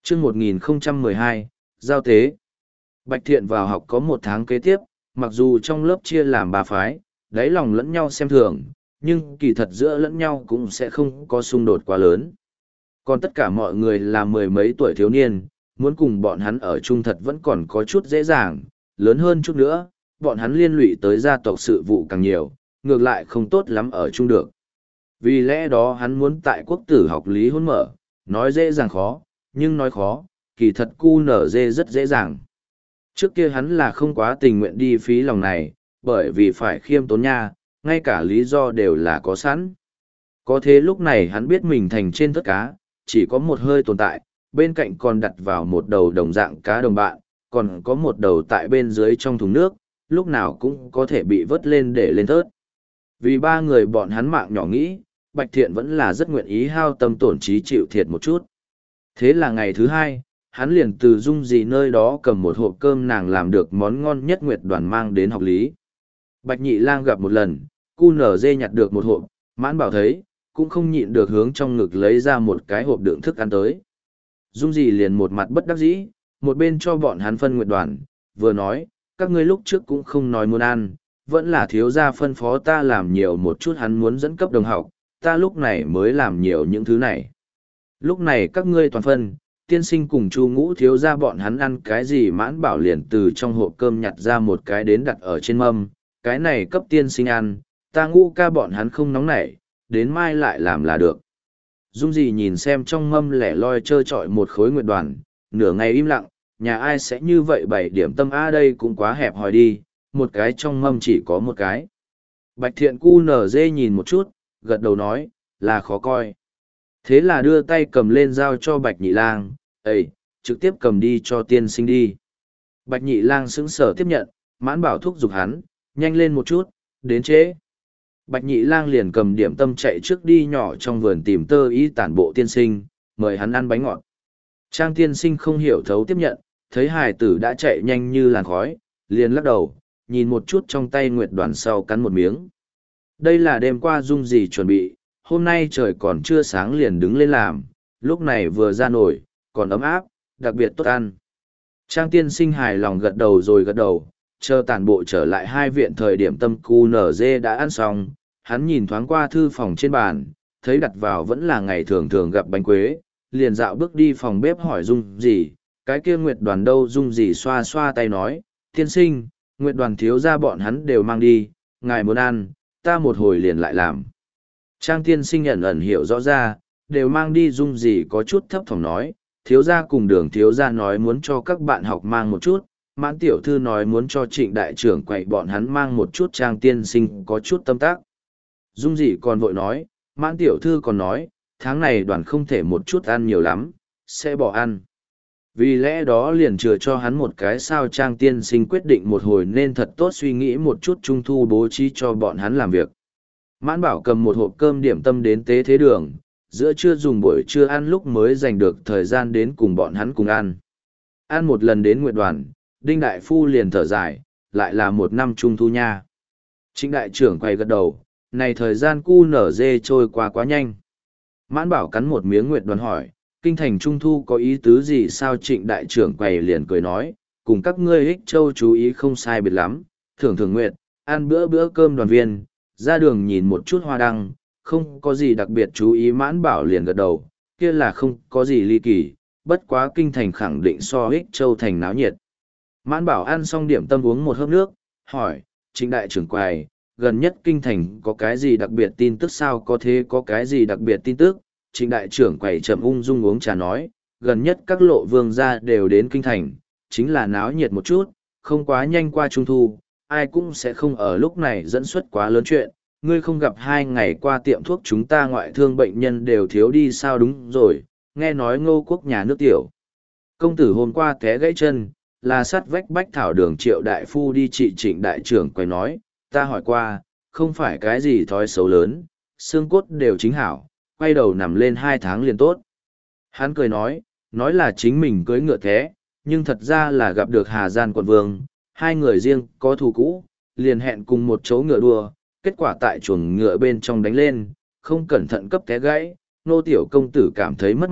chương 1012, Giao tế. Bạch Thiện vào học có 1 tháng kế tiếp, mặc dù trong lớp chia làm 3 phái, đáy lòng lẫn nhau xem thường, nhưng kỳ thật giữa lẫn nhau cũng sẽ không có xung đột quá lớn. Còn tất cả mọi người là mười mấy tuổi thiếu niên, muốn cùng bọn hắn ở chung thật vẫn còn có chút dễ dàng, lớn hơn chút nữa, bọn hắn liên lụy tới gia tộc sự vụ càng nhiều, ngược lại không tốt lắm ở chung được. Vì lẽ đó hắn muốn tại quốc tử học lý hôn mở, nói dễ dàng khó, nhưng nói khó, kỳ thật cu nở dê rất dễ dàng. Trước kia hắn là không quá tình nguyện đi phí lòng này, bởi vì phải khiêm tốn nha, ngay cả lý do đều là có sẵn. Có thế lúc này hắn biết mình thành trên tất cá, chỉ có một hơi tồn tại, bên cạnh còn đặt vào một đầu đồng dạng cá đồng bạn, còn có một đầu tại bên dưới trong thùng nước, lúc nào cũng có thể bị vớt lên để lên thớt. Vì 3 người bọn hắn mạng nhỏ nghĩ, Bạch Thiện vẫn là rất nguyện ý hao tâm tổn trí chịu thiệt một chút. Thế là ngày thứ 2, hắn liền từ Dung Dì nơi đó cầm một hộp cơm nàng làm được món ngon nhất Nguyệt Đoàn mang đến học lý. Bạch Nhị Lang gặp một lần, cu nở dê nhặt được một hộp, Mãn Bảo thấy, cũng không nhịn được hướng trong ngực lấy ra một cái hộp đựng thức ăn tới. Dung Dì liền một mặt bất đắc dĩ, một bên cho bọn hắn phân Nguyệt Đoàn, vừa nói, các ngươi lúc trước cũng không nói muốn ăn, vẫn là thiếu gia phân phó ta làm nhiều một chút, hắn muốn dẫn cấp đồng học, ta lúc này mới làm nhiều những thứ này. Lúc này các ngươi toàn phân, tiên sinh cùng Chu Ngũ thiếu gia bọn hắn ăn cái gì? Mãn Bảo liền từ trong hộp cơm nhặt ra một cái đến đặt ở trên mâm, cái này cấp tiên sinh ăn, ta Ngũ ca bọn hắn không nóng nảy, đến mai lại làm là được. Dung Dì nhìn xem trong mâm lẻ loi trơ trọi một khối Nguyệt Đoàn, nửa ngày im lặng, nhà ai sẽ như vậy bày điểm tâm đây cũng quá hẹp hòi đi, một cái trong mâm chỉ có một cái. Bạch Thiện cu nở dê nhìn một chút, gật đầu nói, là khó coi. Thế là đưa tay cầm lên giao cho Bạch Nhị Lang, "Ây, trực tiếp cầm đi cho tiên sinh đi." Bạch Nhị Lang sững sờ tiếp nhận, Mãn Bảo thúc giục hắn, "Nhanh lên một chút, đến trễ." Bạch Nhị Lang liền cầm điểm tâm chạy trước đi nhỏ trong vườn tìm Tơ Ý tản bộ tiên sinh, mời hắn ăn bánh ngọt. Trang tiên sinh không hiểu thấu tiếp nhận, thấy hài tử đã chạy nhanh như làn khói, liền lắc đầu, nhìn một chút trong tay Nguyệt Đoàn sau cắn một miếng. Đây là đêm qua Dung Dì chuẩn bị, hôm nay trời còn chưa sáng liền đứng lên làm, lúc này vừa ra nổi, còn ấm áp, đặc biệt tốt ăn. Trang tiên sinh hài lòng gật đầu rồi gật đầu, chờ tản bộ trở lại hai viện thời điểm tâm cu nở dê đã ăn xong, hắn nhìn thoáng qua thư phòng trên bàn, thấy đặt vào vẫn là ngày thường thường gặp bánh quế, liền dạo bước đi phòng bếp hỏi Dung Dì, cái kia Nguyệt Đoàn đâu? Dung Dì xoa xoa tay nói, tiên sinh, Nguyệt Đoàn thiếu ra bọn hắn đều mang đi, ngài muốn ăn, ta một hồi liền lại làm. Trang tiên sinh ẩn ẩn hiểu rõ ra, đều mang đi. Dung Dì có chút thấp thỏm nói, thiếu gia cùng Đường thiếu gia nói muốn cho các bạn học mang một chút, Mãn tiểu thư nói muốn cho Trịnh đại trưởng quậy bọn hắn mang một chút. Trang tiên sinh có chút tâm tác. Dung Dì còn vội nói, Mãn tiểu thư còn nói, tháng này Đoàn không thể một chút ăn nhiều lắm, sẽ bỏ ăn. Vì lẽ đó liền chừa cho hắn một cái sao. Trang tiên sinh quyết định một hồi nên thật tốt suy nghĩ một chút trung thu bố trí cho bọn hắn làm việc. Mãn Bảo cầm một hộp cơm điểm tâm đến tế thế đường, giữa trưa dùng buổi trưa ăn lúc mới dành được thời gian đến cùng bọn hắn cùng ăn. Ăn một lần đến Nguyệt Đoàn, Đinh Đại Phu liền thở dài, lại là một năm trung thu nha. Trịnh đại trưởng quay gật đầu, này thời gian cu nở dê trôi qua quá nhanh. Mãn Bảo cắn một miếng Nguyệt Đoàn hỏi, kinh thành trung thu có ý tứ gì sao? Trịnh đại trưởng quầy liền cười nói, cùng các ngươi Ích Châu chú ý không sai biệt lắm, thưởng thưởng nguyệt, ăn bữa bữa cơm đoàn viên, ra đường nhìn một chút hoa đăng, không có gì đặc biệt chú ý. Mãn Bảo liền gật đầu, kia là không có gì ly kỳ, bất quá kinh thành khẳng định so Ích Châu thành náo nhiệt. Mãn Bảo ăn xong điểm tâm uống một hớp nước, hỏi, Trịnh đại trưởng quầy, gần nhất kinh thành có cái gì đặc biệt tin tức sao? Có thế có cái gì đặc biệt tin tức? Trịnh đại trưởng quầy chậm ung dung uống trà nói, gần nhất các lộ vương gia đều đến kinh thành, chính là náo nhiệt một chút, không quá nhanh qua trung thu, ai cũng sẽ không ở lúc này dẫn xuất quá lớn chuyện. Ngươi không gặp 2 ngày qua tiệm thuốc chúng ta ngoại thương bệnh nhân đều thiếu đi sao? Đúng rồi, nghe nói Ngô Quốc nhà nước tiểu công tử hôm qua té gãy chân, là sát vách Bách Thảo đường Triệu đại phu đi trị. Trịnh đại trưởng quầy nói, ta hỏi qua, không phải cái gì thói xấu lớn, xương cốt đều chính hảo, quay đầu nằm lên 2 tháng liền tốt. Hắn cười nói là chính mình cưỡi ngựa thế, nhưng thật ra là gặp được Hà Gian quận vương, 2 người riêng có thù cũ, liền hẹn cùng một chỗ ngựa đua, kết quả tại chuồng ngựa bên trong đánh lên, không cẩn thận cấp té gãy, nô tiểu công tử cảm thấy mất mặt,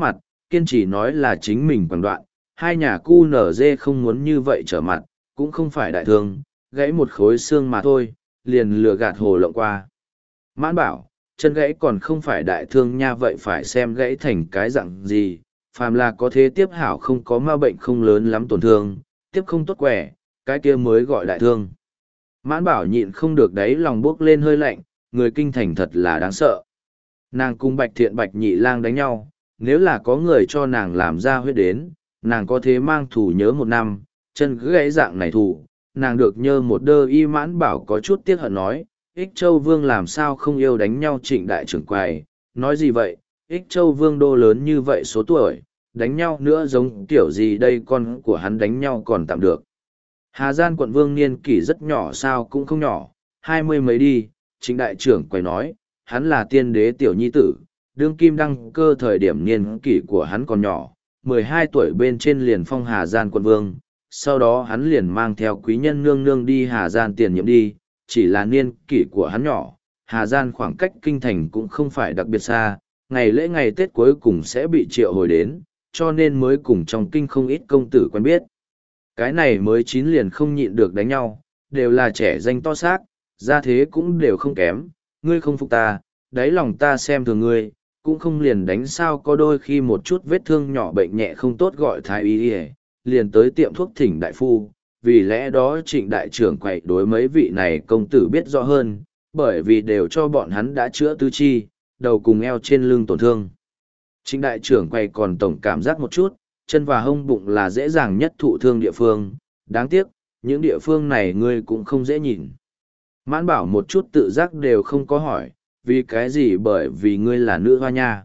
kiên trì nói là chính mình quảng đoạn, hai nhà cu nở dê không muốn như vậy trở mặt, cũng không phải đại thương, gãy một khối xương mà thôi, liền lừa gạt hồ lộng qua. Mãn bảo, chân gãy còn không phải đại thương nha, vậy phải xem gãy thành cái dạng gì, phàm là có thế tiếp hảo không có ma bệnh không lớn lắm tổn thương, tiếp không tốt quẻ, cái kia mới gọi đại thương. Mãn bảo nhịn không được đấy lòng buốc lên hơi lạnh, người kinh thành thật là đáng sợ. Nàng cùng Bạch Thiện Bạch Nhị Lang đánh nhau, nếu là có người cho nàng làm ra huyết đến, nàng có thế mang thủ nhớ một năm, chân gãy dạng này thủ, nàng được nhơ một đơ y. Mãn bảo có chút tiếc hận nói, Ích Châu Vương làm sao không yêu đánh nhau Trịnh đại trưởng quầy, nói gì vậy, Ích Châu Vương đô lớn như vậy số tuổi, đánh nhau nữa giống kiểu gì đây, con của hắn đánh nhau còn tạm được. Hà Gian quận vương niên kỷ rất nhỏ sao cũng không nhỏ, 20 mấy đi, Trịnh đại trưởng quầy nói, hắn là tiên đế tiểu nhi tử, đương kim đăng cơ thời điểm niên kỷ của hắn còn nhỏ, 12 tuổi bên trên liền phong Hà Gian quận vương, sau đó hắn liền mang theo quý nhân nương nương đi Hà Gian tiền nhiệm đi, chỉ là niên kỷ của hắn nhỏ, Hà Gian khoảng cách kinh thành cũng không phải đặc biệt xa, ngày lễ ngày Tết cuối cùng sẽ bị triệu hồi đến, cho nên mới cùng trong kinh không ít công tử quen biết. Cái này mới 9 liền không nhịn được đánh nhau, đều là trẻ danh to xác, ra thế cũng đều không kém, ngươi không phục ta, đáy lòng ta xem thường ngươi, cũng không liền đánh sao, có đôi khi một chút vết thương nhỏ bệnh nhẹ không tốt gọi thái y liền tới tiệm thuốc thỉnh đại phu, vì lẽ đó Trịnh đại trưởng quậy đối mấy vị này công tử biết rõ hơn, bởi vì đều cho bọn hắn đã chữa tứ chi, đầu cùng eo trên lưng tổn thương. Trịnh đại trưởng quay còn tổng cảm giác một chút, chân và hông bụng là dễ dàng nhất thụ thương địa phương, đáng tiếc, những địa phương này ngươi cũng không dễ nhìn. Mãn bảo một chút tự giác đều không có hỏi, vì cái gì, bởi vì ngươi là nữ hoa nha.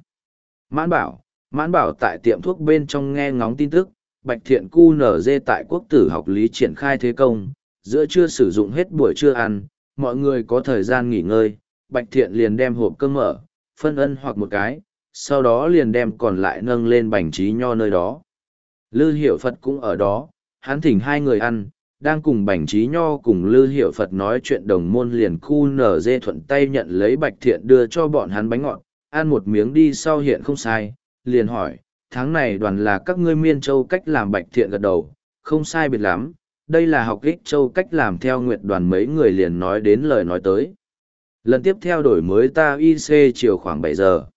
Mãn bảo tại tiệm thuốc bên trong nghe ngóng tin tức, Bạch Thiện cu nở dê tại quốc tử học lý triển khai thế công, giữa trưa sử dụng hết buổi trưa ăn, mọi người có thời gian nghỉ ngơi, Bạch Thiện liền đem hộp cơm mở, phân ân hoặc một cái, sau đó liền đem còn lại nâng lên Bành Trí Nho nơi đó. Lư Hiểu Phật cũng ở đó, hắn thỉnh hai người ăn, đang cùng Bành Trí Nho cùng Lư Hiểu Phật nói chuyện đồng môn liền cu nở dê thuận tay nhận lấy Bạch Thiện đưa cho bọn hắn bánh ngọt, ăn một miếng đi sau hiện không sai, liền hỏi, tháng này đoàn là các ngươi Miên Châu cách làm. Bạch Thiện gật đầu, không sai biệt lắm, đây là học Ích Châu cách làm theo Nguyệt đoàn. Mấy người liền nói đến lời nói tới. Lần tiếp theo đổi mới ta IC chiều khoảng 7 giờ.